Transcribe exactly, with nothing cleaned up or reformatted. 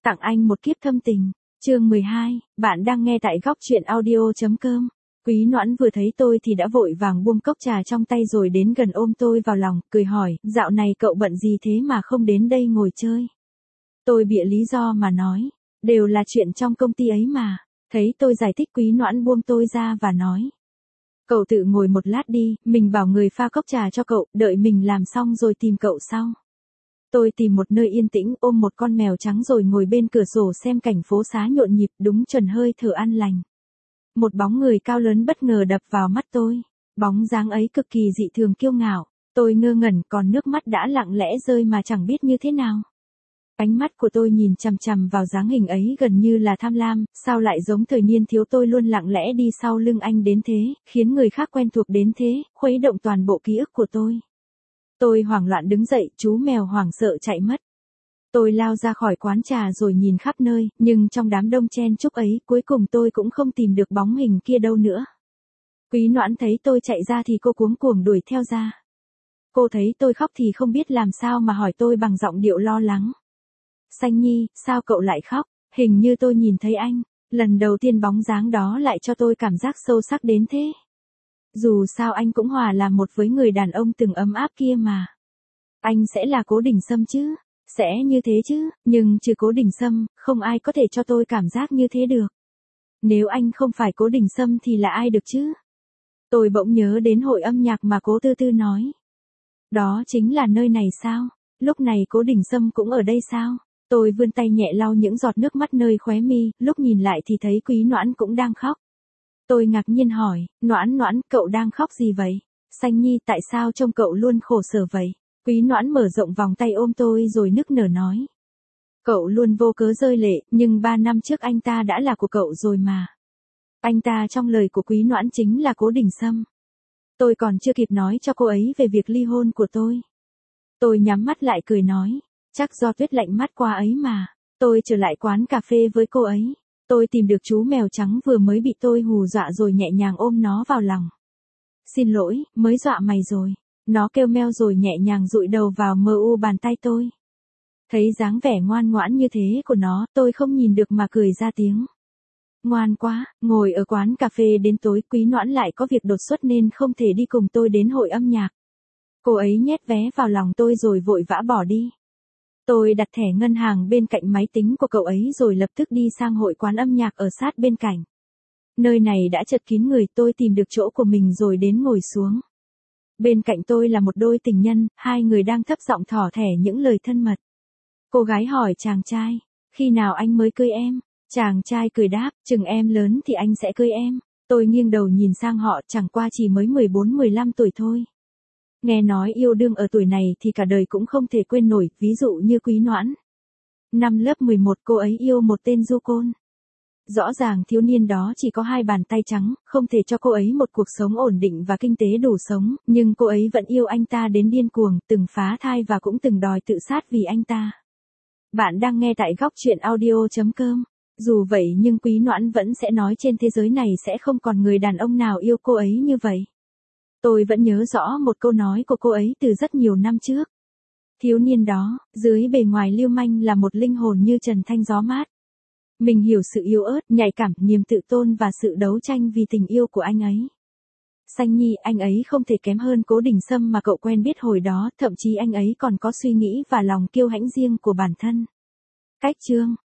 Tặng anh một kiếp thâm tình. Chương mười hai, bạn đang nghe tại góc truyện audio.com. Quý Noãn vừa thấy tôi thì đã vội vàng buông cốc trà trong tay rồi đến gần ôm tôi vào lòng, cười hỏi, dạo này cậu bận gì thế mà không đến đây ngồi chơi? Tôi bịa lý do mà nói, đều là chuyện trong công ty ấy mà. Thấy tôi giải thích, Quý Noãn buông tôi ra và nói, cậu tự ngồi một lát đi, mình bảo người pha cốc trà cho cậu, đợi mình làm xong rồi tìm cậu sau. Tôi tìm một nơi yên tĩnh, ôm một con mèo trắng rồi ngồi bên cửa sổ xem cảnh phố xá nhộn nhịp, đúng chuẩn hơi thở an lành. Một bóng người cao lớn bất ngờ đập vào mắt tôi. Bóng dáng ấy cực kỳ dị thường kiêu ngạo. Tôi ngơ ngẩn, còn nước mắt đã lặng lẽ rơi mà chẳng biết như thế nào. Ánh mắt của tôi nhìn chằm chằm vào dáng hình ấy gần như là tham lam, sao lại giống thời niên thiếu tôi luôn lặng lẽ đi sau lưng anh đến thế, khiến người khác quen thuộc đến thế, khuấy động toàn bộ ký ức của tôi. Tôi hoảng loạn đứng dậy, chú mèo hoảng sợ chạy mất. Tôi lao ra khỏi quán trà rồi nhìn khắp nơi, nhưng trong đám đông chen chúc ấy, cuối cùng tôi cũng không tìm được bóng hình kia đâu nữa. Quý Noãn thấy tôi chạy ra thì cô cuống cuồng đuổi theo ra. Cô thấy tôi khóc thì không biết làm sao mà hỏi tôi bằng giọng điệu lo lắng. Xanh Nhi, sao cậu lại khóc? Hình như tôi nhìn thấy anh. Lần đầu tiên bóng dáng đó lại cho tôi cảm giác sâu sắc đến thế. Dù sao anh cũng hòa là một với người đàn ông từng ấm áp kia mà. Anh sẽ là Cố Đình Sâm chứ? Sẽ như thế chứ, nhưng trừ Cố Đình Sâm, không ai có thể cho tôi cảm giác như thế được. Nếu anh không phải Cố Đình Sâm thì là ai được chứ? Tôi bỗng nhớ đến hội âm nhạc mà Cố Tư Tư nói. Đó chính là nơi này sao? Lúc này Cố Đình Sâm cũng ở đây sao? Tôi vươn tay nhẹ lau những giọt nước mắt nơi khóe mi, lúc nhìn lại thì thấy Quý Noãn cũng đang khóc. Tôi ngạc nhiên hỏi, Noãn Noãn, cậu đang khóc gì vậy? Xanh Nhi, tại sao trông cậu luôn khổ sở vậy? Quý Noãn mở rộng vòng tay ôm tôi rồi nức nở nói. Cậu luôn vô cớ rơi lệ, nhưng ba năm trước anh ta đã là của cậu rồi mà. Anh ta trong lời của Quý Noãn chính là Cố Đình Sâm. Tôi còn chưa kịp nói cho cô ấy về việc ly hôn của tôi. Tôi nhắm mắt lại cười nói, chắc do tuyết lạnh mắt qua ấy mà. Tôi trở lại quán cà phê với cô ấy. Tôi tìm được chú mèo trắng vừa mới bị tôi hù dọa rồi nhẹ nhàng ôm nó vào lòng. Xin lỗi, mới dọa mày rồi. Nó kêu meo rồi nhẹ nhàng dụi đầu vào mờ u bàn tay tôi. Thấy dáng vẻ ngoan ngoãn như thế của nó, tôi không nhìn được mà cười ra tiếng. Ngoan quá, ngồi ở quán cà phê đến tối, Quý Noãn lại có việc đột xuất nên không thể đi cùng tôi đến hội âm nhạc. Cô ấy nhét vé vào lòng tôi rồi vội vã bỏ đi. Tôi đặt thẻ ngân hàng bên cạnh máy tính của cậu ấy rồi lập tức đi sang hội quán âm nhạc ở sát bên cạnh. Nơi này đã chật kín người, tôi tìm được chỗ của mình rồi đến ngồi xuống. Bên cạnh tôi là một đôi tình nhân, hai người đang thấp giọng thỏ thẻ những lời thân mật. Cô gái hỏi chàng trai, khi nào anh mới cưới em? Chàng trai cười đáp, chừng em lớn thì anh sẽ cưới em. Tôi nghiêng đầu nhìn sang họ, chẳng qua chỉ mới mười bốn mười lăm tuổi thôi. Nghe nói yêu đương ở tuổi này thì cả đời cũng không thể quên nổi, ví dụ như Quý Noãn. Năm lớp mười một cô ấy yêu một tên du côn. Rõ ràng thiếu niên đó chỉ có hai bàn tay trắng, không thể cho cô ấy một cuộc sống ổn định và kinh tế đủ sống, nhưng cô ấy vẫn yêu anh ta đến điên cuồng, từng phá thai và cũng từng đòi tự sát vì anh ta. Bạn đang nghe tại góc truyện audio.com. Dù vậy nhưng Quý Noãn vẫn sẽ nói trên thế giới này sẽ không còn người đàn ông nào yêu cô ấy như vậy. Tôi vẫn nhớ rõ một câu nói của cô ấy từ rất nhiều năm trước. Thiếu niên đó, dưới bề ngoài lưu manh là một linh hồn như trần thanh gió mát. Mình hiểu sự yếu ớt, nhạy cảm, niềm tự tôn và sự đấu tranh vì tình yêu của anh ấy. Xanh Nhi, anh ấy không thể kém hơn Cố Đình Sâm mà cậu quen biết hồi đó, thậm chí anh ấy còn có suy nghĩ và lòng kiêu hãnh riêng của bản thân. Cách chương